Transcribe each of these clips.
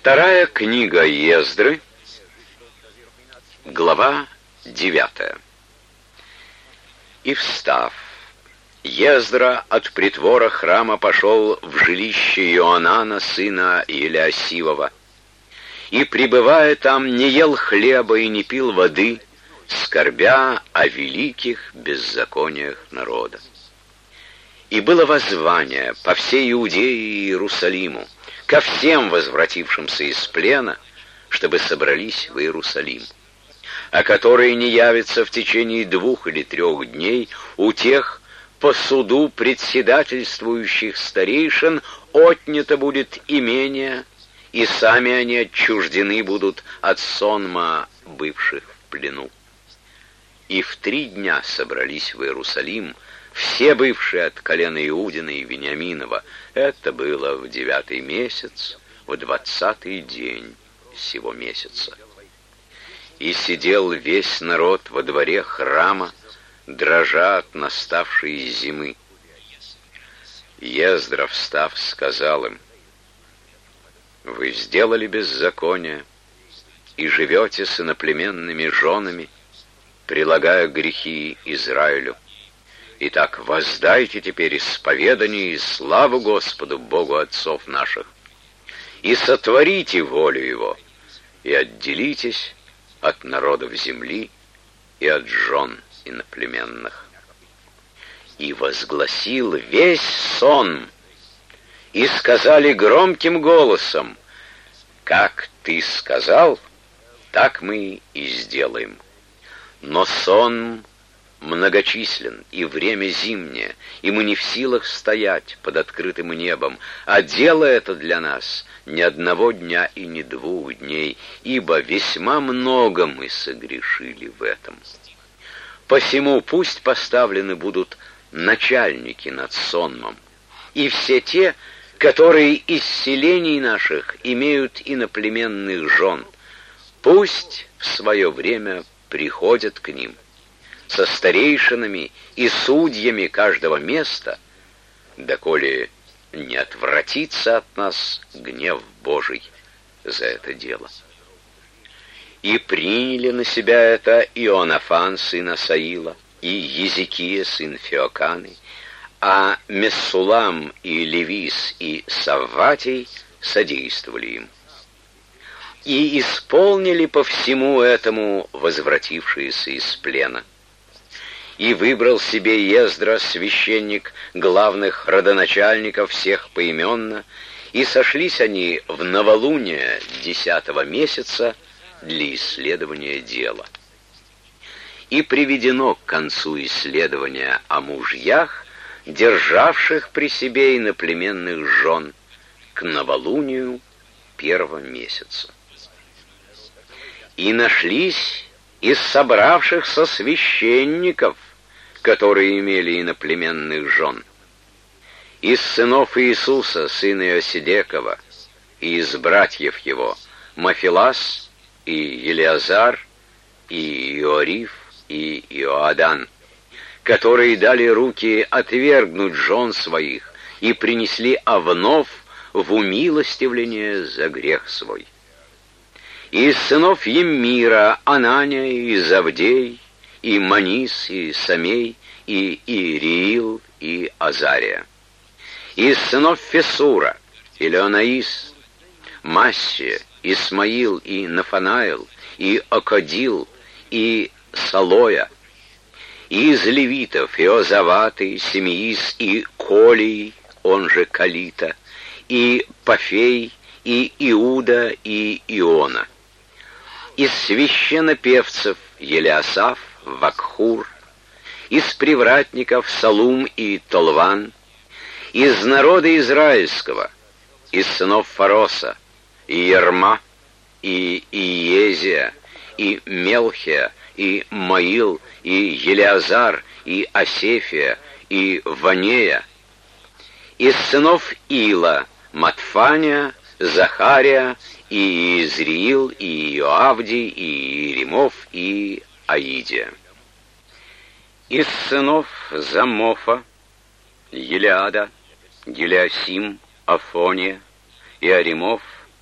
Вторая книга Ездры, глава 9. И встав, Ездра от притвора храма пошел в жилище Иоанана, сына Елиасивова, и, пребывая там, не ел хлеба и не пил воды, скорбя о великих беззакониях народа. И было воззвание по всей Иудее и Иерусалиму, ко всем возвратившимся из плена, чтобы собрались в Иерусалим, а которые не явятся в течение 2 или 3 дней, у тех по суду председательствующих старейшин отнято будет имение, и сами они отчуждены будут от сонма бывших в плену. И в 3 дня собрались в Иерусалим все бывшие от колена Иудина и Вениаминова. Это было в 9-й месяц, в 20-й день сего месяца. И сидел весь народ во дворе храма, дрожа от наставшей зимы. Ездра, встав, сказал им: «Вы сделали беззаконие и живете с иноплеменными женами, прилагая грехи Израилю. Итак, воздайте теперь исповедание и славу Господу, Богу отцов наших, и сотворите волю Его, и отделитесь от народов земли и от жен иноплеменных». И возгласил весь сон, и сказали громким голосом: «Как ты сказал, так мы и сделаем». Но сон многочислен, и время зимнее, и мы не в силах стоять под открытым небом, а дело это для нас ни 1 дня и ни 2 дней, ибо весьма много мы согрешили в этом. Посему пусть поставлены будут начальники над сонмом, и все те, которые из селений наших имеют иноплеменных жен, пусть в свое время приходят к ним со старейшинами и судьями каждого места, доколе не отвратится от нас гнев Божий за это дело. И приняли на себя это Ионафан, сын Асаила, и Езекия, сын Феоканы, а Мессулам и Левис и Савватий содействовали им. И исполнили по всему этому возвратившиеся из плена. И выбрал себе Ездра, священник, главных родоначальников всех поименно, и сошлись они в новолуние 10-го месяца для исследования дела. И приведено к концу исследования о мужьях, державших при себе иноплеменных жен, к новолунию 1-го месяца. И нашлись из собравшихся священников, которые имели иноплеменных жен, из сынов Иисуса, сына Иосидекова, и из братьев его Мафилас и Елиазар, и Иориф, и Иоадан, которые дали руки отвергнуть жен своих и принесли овнов в умилостивление за грех свой. И из сынов Еммира Ананя и Завдей, и Манис, и Самей, и Ириил, и Азария. Из сынов Фесура Илеонаис, Массия, Исмаил, и Нафанаил, и Акадил, и Салоя. И из левитов Иозават, и Семеис, и Колий, он же Калита, и Пафей, и Иуда, и Иона. Из священнопевцев Елиасаф, Вакхур, из привратников Салум и Толван, из народа израильского, из сынов Фароса, и Ерма, и Иезия, и Мелхия, и Маил, и Елиазар, и Асефия, и Ванея, из сынов Ила, Матфания, Захария, и Изриил, и Иоавдий, и Иеремов, и Аидия. Из сынов Замофа, Елиада, Елиасим, Афония, Иаримов,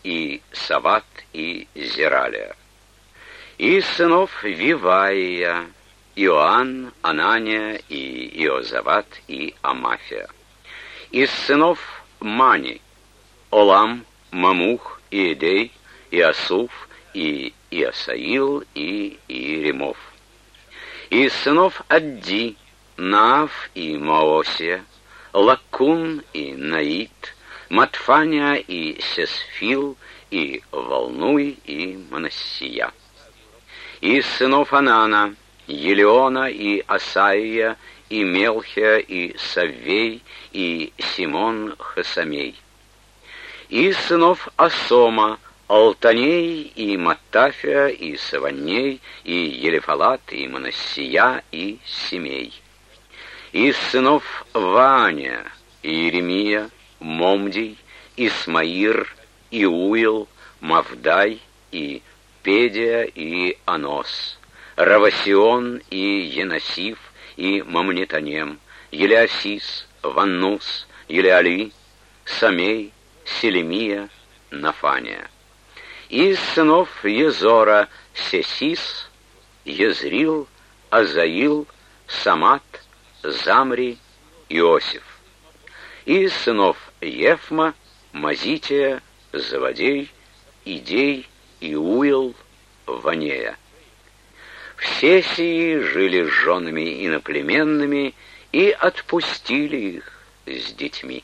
и Сават, и Зералия. Из сынов Виваия: Иоанн, Анания, и Иозават, и Амафия. Из сынов Мани: Олам, Мамух, Иедей, Иосуф, и Иосаил, и Иеремов. Из сынов Адди: Наав и Моосия, Лаккун и Наит, Матфания и Сесфил, и Волнуй, и Манассия. Из сынов Анана: Елеона и Асаия, и Мелхия, и Саввей, и Симон Хасамей. Из сынов Асома: Алтаней, и Маттафия, и Саванней, и Елефалат, и Манассия, и Семей. Из сынов Вааня: Иеремия, Момдий, Исмаир, Иуил, Мавдай, и Педия, и Анос, Равасион, и Еносиф, и Мамнетанем, Елеосис, Ваннус, Елеали, Самей, Селемия, Нафания. Из сынов Езора: Сесис, Езрил, Азаил, Самат, Замри, Иосиф. Из сынов Ефма: Мазития, Завадей, Идей, Иуил, Ванея. Все сии жили с женами иноплеменными и отпустили их с детьми.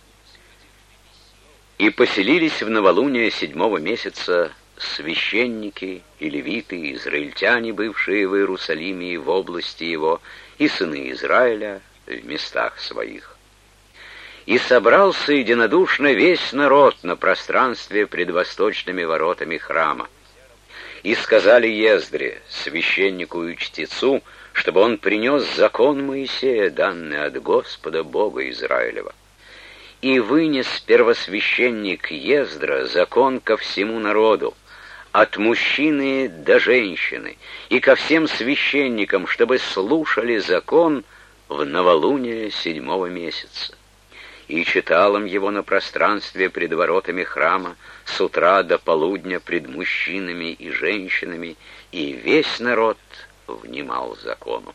И поселились в новолуние 7-го месяца священники и левиты, израильтяне, бывшие в Иерусалиме и в области его, и сыны Израиля в местах своих. И собрался единодушно весь народ на пространстве пред восточными воротами храма. И сказали Ездре, священнику и чтецу, чтобы он принес закон Моисея, данный от Господа Бога Израилева. И вынес первосвященник Ездра закон ко всему народу, от мужчины до женщины, и ко всем священникам, чтобы слушали закон в новолуние 7-го месяца. И читал им его на пространстве пред воротами храма с утра до полудня пред мужчинами и женщинами, и весь народ внимал закону.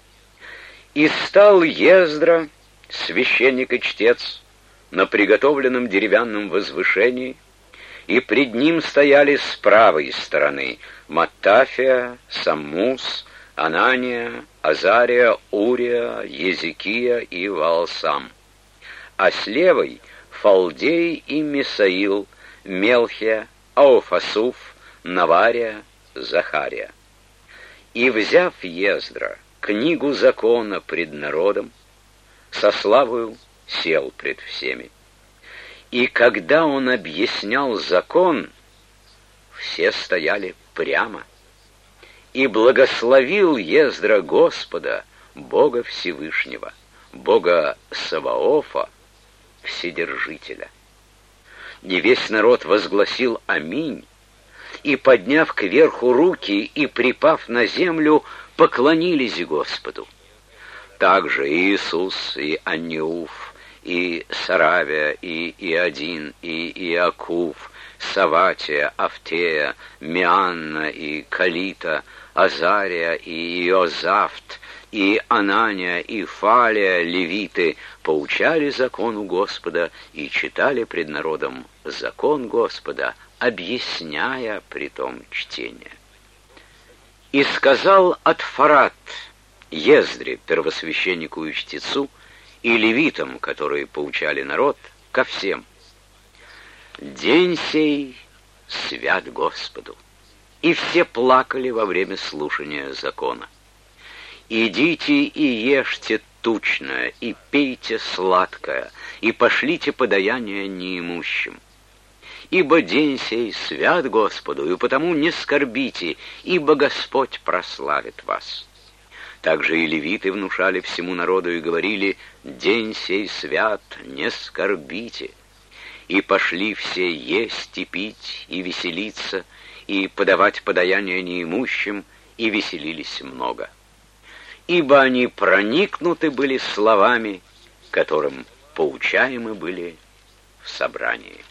И стал Ездра, священник и чтец, на приготовленном деревянном возвышении, и пред ним стояли с правой стороны Маттафия, Саммус, Анания, Азария, Урия, Езекия и Ваалсам, а с левой Фалдей и Мисаил, Мелхия, Ауфасуф, Навария, Захария. И, взяв Ездра книгу закона пред народом, со славою сел пред всеми. И когда он объяснял закон, все стояли прямо. И благословил Ездра Господа, Бога Всевышнего, Бога Саваофа, Вседержителя. И весь народ возгласил «Аминь», и, подняв кверху руки и припав на землю, поклонились Господу. Также Иисус, и Анниуф, и Саравия, и Иодин, и Иакув, Саватия, Автея, Мианна, и Калита, Азария, и Иозафт, и Анания, и Фалия, левиты, поучали закону Господа и читали пред народом закон Господа, объясняя при том чтение. И сказал Атфарат Ездре, первосвященнику и чтецу, и левитам, которые поучали народ, ко всем: «День сей свят Господу». И все плакали во время слушания закона. «Идите и ешьте тучное, и пейте сладкое, и пошлите подаяние неимущим. Ибо день сей свят Господу, и потому не скорбите, ибо Господь прославит вас». Также и левиты внушали всему народу и говорили: «День сей свят, не скорбите». И пошли все есть и пить, и веселиться, и подавать подаяние неимущим, и веселились много. Ибо они проникнуты были словами, которым поучаемы были в собрании.